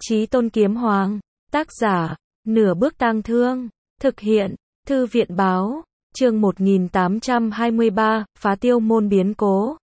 Chí Tôn Kiếm Hoàng, tác giả, Nửa Bước Tang Thương, thực hiện, Thư viện báo, chương 1823, phá tiêu môn biến cố.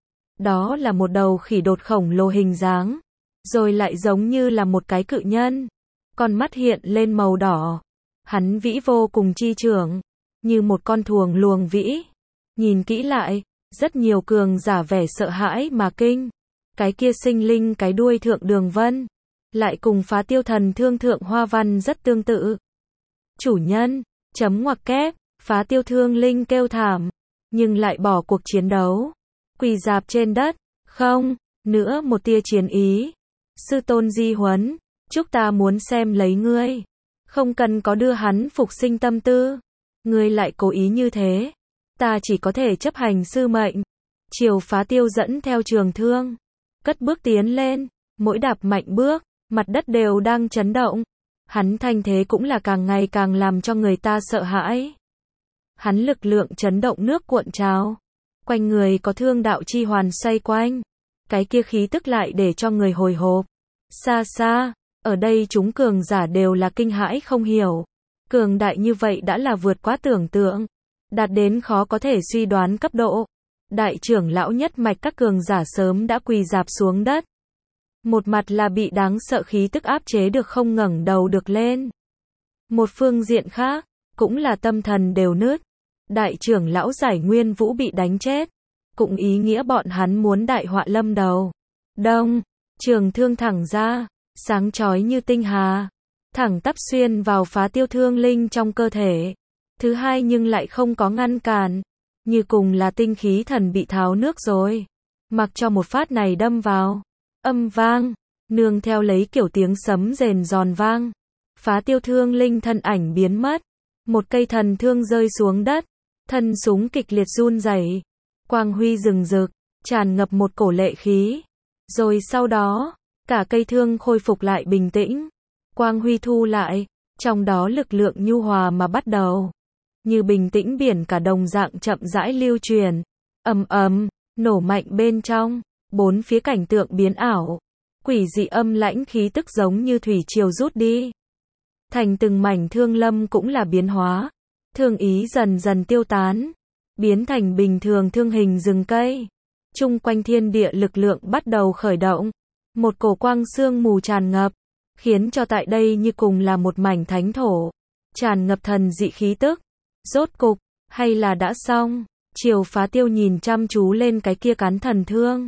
Đó là một đầu khỉ đột khổng lồ hình dáng, rồi lại giống như là một cái cự nhân. Con mắt hiện lên màu đỏ. Hắn vĩ vô cùng chi trưởng, như một con thuồng luồng vĩ. Nhìn kỹ lại, rất nhiều cường giả vẻ sợ hãi mà kinh. Cái kia sinh linh cái đuôi thượng đường vân, lại cùng phá tiêu thần thương thượng hoa văn rất tương tự. Chủ nhân, chấm ngoặc kép, phá tiêu thương linh kêu thảm, nhưng lại bỏ cuộc chiến đấu. Quỳ rạp trên đất, không, nữa một tia chiến ý. Sư tôn di huấn, chúc ta muốn xem lấy ngươi. Không cần có đưa hắn phục sinh tâm tư. Ngươi lại cố ý như thế. Ta chỉ có thể chấp hành sư mệnh. Triều phá tiêu dẫn theo trường thương. Cất bước tiến lên, mỗi đạp mạnh bước, mặt đất đều đang chấn động. Hắn thanh thế cũng là càng ngày càng làm cho người ta sợ hãi. Hắn lực lượng chấn động nước cuộn trào. Quanh người có thương đạo chi hoàn xoay quanh. Cái kia khí tức lại để cho người hồi hộp. Xa xa, ở đây chúng cường giả đều là kinh hãi không hiểu. Cường đại như vậy đã là vượt quá tưởng tượng. Đạt đến khó có thể suy đoán cấp độ. Đại trưởng lão nhất mạch các cường giả sớm đã quỳ rạp xuống đất. Một mặt là bị đáng sợ khí tức áp chế được không ngẩng đầu được lên. Một phương diện khác, cũng là tâm thần đều nứt. Đại trưởng lão Giải Nguyên Vũ bị đánh chết. Cũng ý nghĩa bọn hắn muốn đại họa lâm đầu. Đông, trường thương thẳng ra, sáng chói như tinh hà. Thẳng tắp xuyên vào phá tiêu thương linh trong cơ thể. Thứ hai nhưng lại không có ngăn cản. Như cùng là tinh khí thần bị tháo nước rồi. Mặc cho một phát này đâm vào. Âm vang, nương theo lấy kiểu tiếng sấm rền giòn vang. Phá tiêu thương linh thân ảnh biến mất. Một cây thần thương rơi xuống đất. Thân súng kịch liệt run rẩy. Quang huy rừng rực, tràn ngập một cổ lệ khí. Rồi sau đó, cả cây thương khôi phục lại bình tĩnh. Quang huy thu lại, trong đó lực lượng nhu hòa mà bắt đầu. Như bình tĩnh biển cả đồng dạng chậm rãi lưu truyền. Ầm ầm, nổ mạnh bên trong, bốn phía cảnh tượng biến ảo. Quỷ dị âm lãnh khí tức giống như thủy triều rút đi. Thành từng mảnh thương lâm cũng là biến hóa. Thương ý dần dần tiêu tán. Biến thành bình thường thương hình rừng cây. Chung quanh thiên địa lực lượng bắt đầu khởi động. Một cổ quang sương mù tràn ngập. Khiến cho tại đây như cùng là một mảnh thánh thổ. Tràn ngập thần dị khí tức. Rốt cục, hay là đã xong? Triều phá tiêu nhìn chăm chú lên cái kia cán thần thương.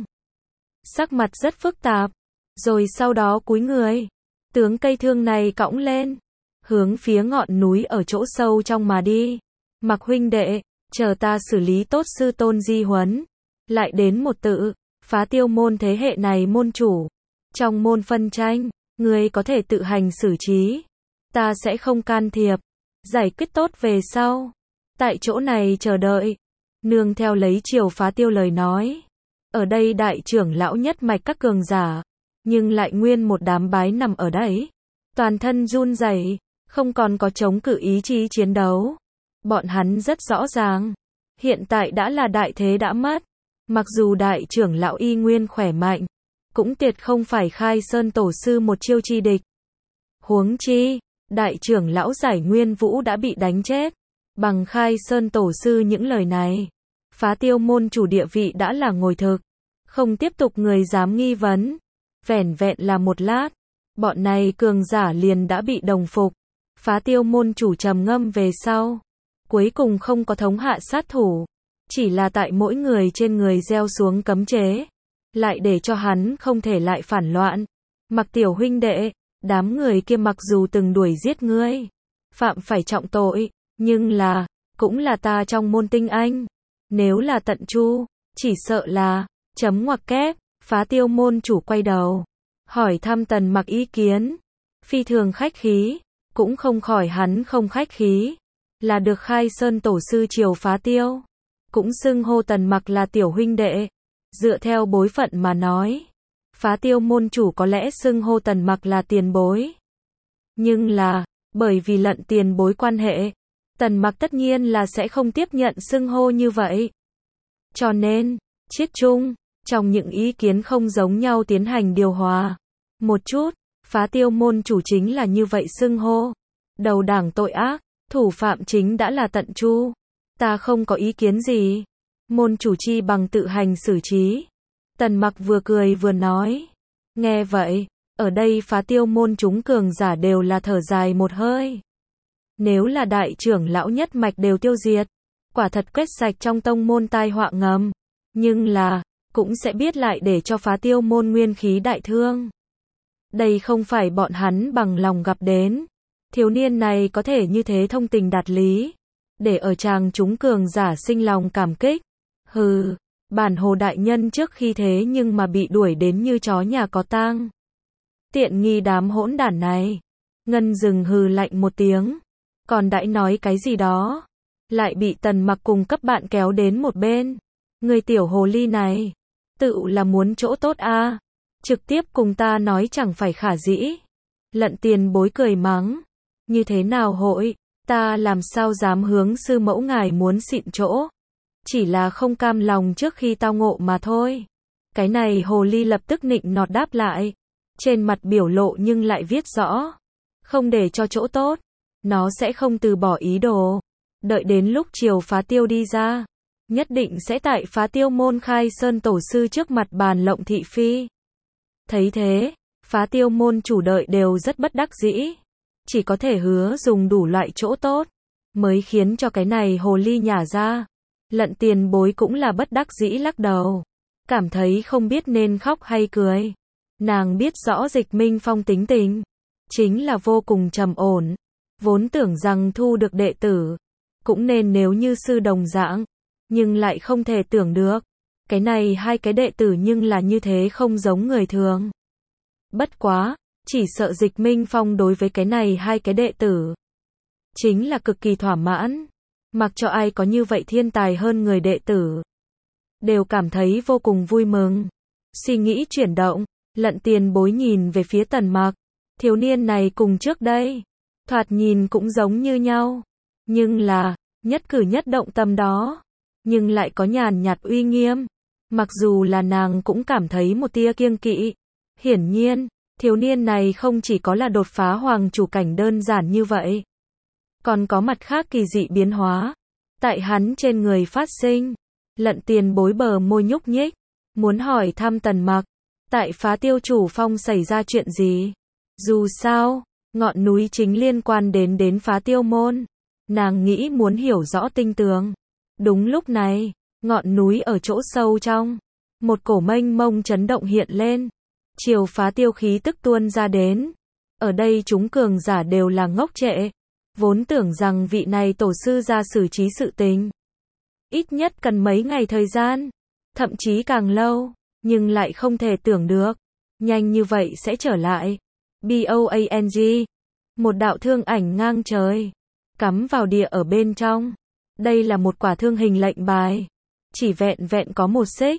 Sắc mặt rất phức tạp. Rồi sau đó cúi người. Tướng cây thương này cõng lên. Hướng phía ngọn núi ở chỗ sâu trong mà đi. Mặc huynh đệ, chờ ta xử lý tốt sư tôn di huấn. Lại đến một tự, phá tiêu môn thế hệ này môn chủ. Trong môn phân tranh, người có thể tự hành xử trí. Ta sẽ không can thiệp. Giải quyết tốt về sau. Tại chỗ này chờ đợi. Nương theo lấy Triều phá tiêu lời nói. Ở đây đại trưởng lão nhất mạch các cường giả. Nhưng lại nguyên một đám bái nằm ở đấy. Toàn thân run rẩy, không còn có chống cự ý chí chiến đấu. Bọn hắn rất rõ ràng. Hiện tại đã là đại thế đã mất. Mặc dù đại trưởng lão y nguyên khỏe mạnh. Cũng tuyệt không phải Khai Sơn tổ sư một chiêu chi địch. Huống chi, đại trưởng lão Giải Nguyên Vũ đã bị đánh chết. Bằng Khai Sơn tổ sư những lời này. Phá tiêu môn chủ địa vị đã là ngồi thực. Không tiếp tục người dám nghi vấn. Vẻn vẹn là một lát. Bọn này cường giả liền đã bị đồng phục. Phá tiêu môn chủ trầm ngâm về sau. Cuối cùng không có thống hạ sát thủ. Chỉ là tại mỗi người trên người gieo xuống cấm chế. Lại để cho hắn không thể lại phản loạn. Mặc tiểu huynh đệ, đám người kia mặc dù từng đuổi giết ngươi. Phạm phải trọng tội. Nhưng là, cũng là ta trong môn tinh anh. Nếu là tận chu, chỉ sợ là, chấm ngoặc kép, phá tiêu môn chủ quay đầu. Hỏi thăm Tần Mặc ý kiến. Phi thường khách khí. Cũng không khỏi hắn không khách khí. Là được Khai Sơn tổ sư Triều phá tiêu. Cũng xưng hô Tần Mặc là tiểu huynh đệ. Dựa theo bối phận mà nói. Phá tiêu môn chủ có lẽ xưng hô Tần Mặc là tiền bối. Nhưng là, bởi vì lận tiền bối quan hệ. Tần Mặc tất nhiên là sẽ không tiếp nhận xưng hô như vậy. Cho nên, chiết chung, trong những ý kiến không giống nhau tiến hành điều hòa. Một chút, Phá Tiêu môn chủ chính là như vậy xưng hô. Đầu đảng tội ác, thủ phạm chính đã là Tận Chu. Ta không có ý kiến gì. Môn chủ chi bằng tự hành xử trí. Tần Mặc vừa cười vừa nói. Nghe vậy, ở đây Phá Tiêu môn chúng cường giả đều là thở dài một hơi. Nếu là đại trưởng lão nhất mạch đều tiêu diệt, quả thật quét sạch trong tông môn tai họa ngầm. Nhưng là, cũng sẽ biết lại để cho Phá Tiêu môn nguyên khí đại thương. Đây không phải bọn hắn bằng lòng gặp đến. Thiếu niên này có thể như thế thông tình đạt lý, để ở chàng chúng cường giả sinh lòng cảm kích. Hừ, bản Hồ đại nhân trước khi thế nhưng mà bị đuổi đến như chó nhà có tang. Tiện nghi đám hỗn đản này. Ngân Dừng hừ lạnh một tiếng, còn đãi nói cái gì đó, lại bị Tần Mặc cùng cấp bạn kéo đến một bên. Người tiểu hồ ly này, tự là muốn chỗ tốt a, trực tiếp cùng ta nói chẳng phải khả dĩ. Lận Tiền Bối cười mắng, như thế nào hội, ta làm sao dám hướng sư mẫu ngài muốn xịn chỗ, chỉ là không cam lòng trước khi tao ngộ mà thôi. Cái này hồ ly lập tức nịnh nọt đáp lại, trên mặt biểu lộ nhưng lại viết rõ, không để cho chỗ tốt, nó sẽ không từ bỏ ý đồ. Đợi đến lúc chiều Phá Tiêu đi ra, nhất định sẽ tại Phá Tiêu môn khai sơn tổ sư trước mặt bàn lộng thị phi. Thấy thế, Phá Tiêu môn chủ đợi đều rất bất đắc dĩ, chỉ có thể hứa dùng đủ loại chỗ tốt, mới khiến cho cái này hồ ly nhả ra. Lận Tiền Bối cũng là bất đắc dĩ lắc đầu, cảm thấy không biết nên khóc hay cười. Nàng biết rõ Dịch Minh Phong tính tình, chính là vô cùng trầm ổn, vốn tưởng rằng thu được đệ tử, cũng nên nếu như sư đồng dạng, nhưng lại không thể tưởng được, cái này hai cái đệ tử nhưng là như thế không giống người thường. Bất quá, chỉ sợ Dịch Minh Phong đối với cái này hai cái đệ tử, chính là cực kỳ thỏa mãn, mặc cho ai có như vậy thiên tài hơn người đệ tử, đều cảm thấy vô cùng vui mừng. Suy nghĩ chuyển động, Lận Tiền Bối nhìn về phía Tần Mặc, thiếu niên này cùng trước đây, thoạt nhìn cũng giống như nhau, nhưng là, nhất cử nhất động tâm đó, nhưng lại có nhàn nhạt uy nghiêm. Mặc dù là nàng cũng cảm thấy một tia kiêng kỵ. Hiển nhiên, thiếu niên này không chỉ có là đột phá hoàng chủ cảnh đơn giản như vậy, còn có mặt khác kỳ dị biến hóa tại hắn trên người phát sinh. Lận Tiền Bối bờ môi nhúc nhích, muốn hỏi thăm Tần Mặc, tại Phá Tiêu chủ phong xảy ra chuyện gì? Dù sao, ngọn núi chính liên quan đến Phá Tiêu môn, nàng nghĩ muốn hiểu rõ tinh tường. Đúng lúc này, ngọn núi ở chỗ sâu trong, một cổ mênh mông chấn động hiện lên, chiều Phá Tiêu khí tức tuôn ra đến. Ở đây chúng cường giả đều là ngốc trệ, vốn tưởng rằng vị này tổ sư ra xử trí sự tình, ít nhất cần mấy ngày thời gian, thậm chí càng lâu, nhưng lại không thể tưởng được, nhanh như vậy sẽ trở lại. BOANG, một đạo thương ảnh ngang trời, cắm vào địa ở bên trong. Đây là một quả thương hình lệnh bài, chỉ vẹn vẹn có một xích,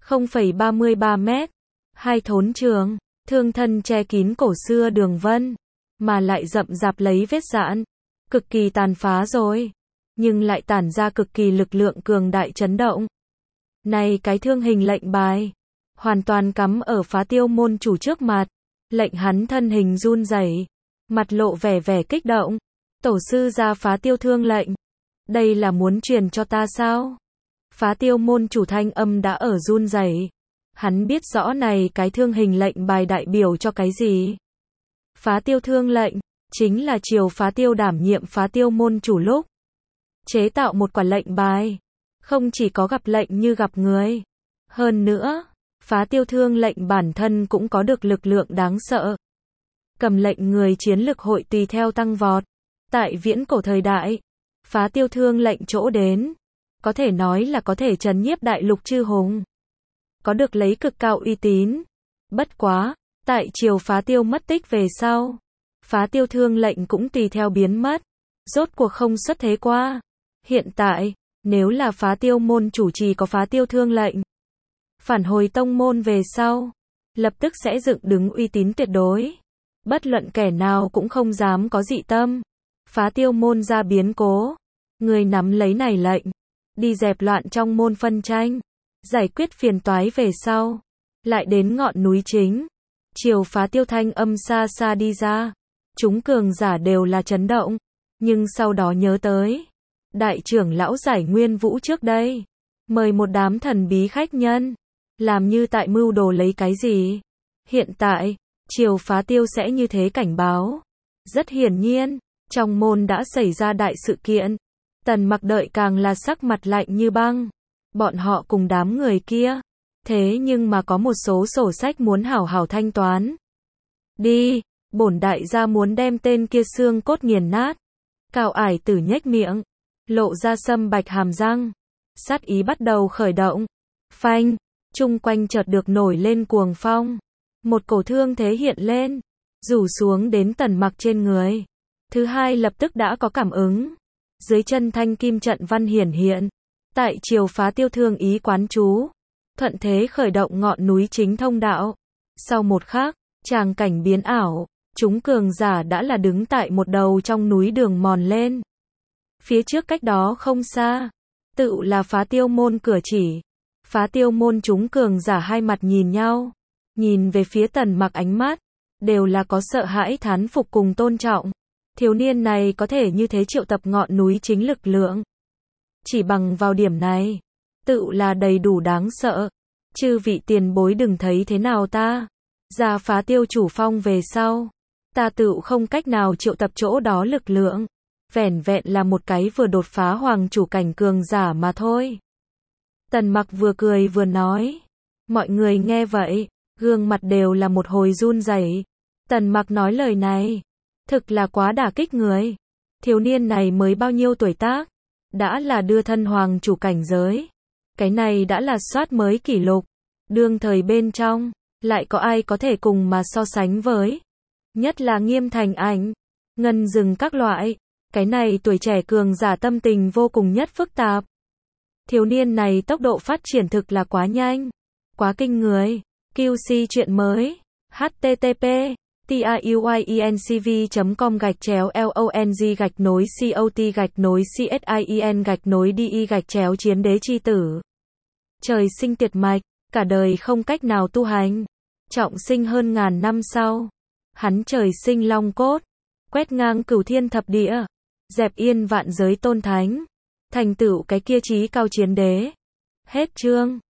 0,33 mét, hai thốn trường, thương thân che kín cổ xưa đường vân, mà lại rậm rạp lấy vết rạn, cực kỳ tàn phá rồi, nhưng lại tản ra cực kỳ lực lượng cường đại chấn động. Này cái thương hình lệnh bài, hoàn toàn cắm ở Phá Tiêu môn chủ trước mặt, lệnh hắn thân hình run rẩy, mặt lộ vẻ kích động. Tổ sư ra Phá Tiêu thương lệnh, đây là muốn truyền cho ta sao? Phá Tiêu môn chủ thanh âm đã ở run rẩy. Hắn biết rõ này cái thương hình lệnh bài đại biểu cho cái gì. Phá Tiêu thương lệnh, chính là chiều Phá Tiêu đảm nhiệm Phá Tiêu môn chủ lúc chế tạo một quả lệnh bài, không chỉ có gặp lệnh như gặp người. Hơn nữa, Phá Tiêu thương lệnh bản thân cũng có được lực lượng đáng sợ. Cầm lệnh người chiến lực hội tùy theo tăng vọt. Tại viễn cổ thời đại, Phá Tiêu thương lệnh chỗ đến, có thể nói là có thể trấn nhiếp đại lục chư hùng, có được lấy cực cao uy tín. Bất quá, tại triều Phá Tiêu mất tích về sau, Phá Tiêu thương lệnh cũng tùy theo biến mất, rốt cuộc không xuất thế qua. Hiện tại, nếu là Phá Tiêu môn chủ trì có Phá Tiêu thương lệnh, phản hồi tông môn về sau, lập tức sẽ dựng đứng uy tín tuyệt đối. Bất luận kẻ nào cũng không dám có dị tâm. Phá Tiêu môn ra biến cố, người nắm lấy này lệnh, đi dẹp loạn trong môn phân tranh, giải quyết phiền toái về sau, lại đến ngọn núi chính, Triều phá tiêu thanh âm xa xa đi ra. Chúng cường giả đều là chấn động. Nhưng sau đó nhớ tới. Đại trưởng lão Giải Nguyên Vũ trước đây. Mời một đám thần bí khách nhân. Làm như tại mưu đồ lấy cái gì. Hiện tại, Triều phá tiêu sẽ như thế cảnh báo. Rất hiển nhiên, trong môn đã xảy ra đại sự kiện. Tần Mặc đợi càng là sắc mặt lạnh như băng. Bọn họ cùng đám người kia. Thế nhưng mà có một số sổ sách muốn hảo hảo thanh toán. Đi, bổn đại gia muốn đem tên kia xương cốt nghiền nát. Cao Ải Tử nhếch miệng, lộ ra sâm bạch hàm răng. Sát ý bắt đầu khởi động. Phanh, chung quanh chợt được nổi lên cuồng phong. Một cổ thương thế hiện lên, rủ xuống đến Tần Mặc trên người. Thứ hai lập tức đã có cảm ứng. Dưới chân thanh kim trận văn hiển hiện. Tại Triều phá tiêu thương ý quán chú. Thuận thế khởi động ngọn núi chính thông đạo. Sau một khắc, tràng cảnh biến ảo. Chúng cường giả đã là đứng tại một đầu trong núi đường mòn lên. Phía trước cách đó không xa. Tự là phá tiêu môn cửa chỉ. Phá tiêu môn chúng cường giả hai mặt nhìn nhau. Nhìn về phía Tần Mặc ánh mắt. Đều là có sợ hãi thán phục cùng tôn trọng. Thiếu niên này có thể như thế triệu tập ngọn núi chính lực lượng. Chỉ bằng vào điểm này. Tự là đầy đủ đáng sợ. Chư vị tiền bối đừng thấy thế nào ta. Ra phá tiêu chủ phong về sau. Ta tự không cách nào triệu tập chỗ đó lực lượng. Vẻn vẹn là một cái vừa đột phá hoàng chủ cảnh cường giả mà thôi. Tần Mặc vừa cười vừa nói. Mọi người nghe vậy, gương mặt đều là một hồi run rẩy. Tần Mặc nói lời này, thực là quá đả kích người. Thiếu niên này mới bao nhiêu tuổi tác, đã là đưa thân hoàng chủ cảnh giới. Cái này đã là soát mới kỷ lục. Đương thời bên trong, lại có ai có thể cùng mà so sánh với. Nhất là Nghiêm Thành Ảnh, Ngân Dừng các loại. Cái này tuổi trẻ cường giả tâm tình vô cùng nhất phức tạp. Thiếu niên này tốc độ phát triển thực là quá nhanh, quá kinh người. QC chuyện mới. http tiuyenc.com/long-cot-csin-chiến đế chi tử. Trời sinh tiệt mạch, cả đời không cách nào tu hành. Trọng sinh hơn ngàn năm sau. Hắn trời sinh long cốt, quét ngang cửu thiên thập địa, dẹp yên vạn giới tôn thánh, thành tựu cái kia chí cao chiến đế. Hết chương.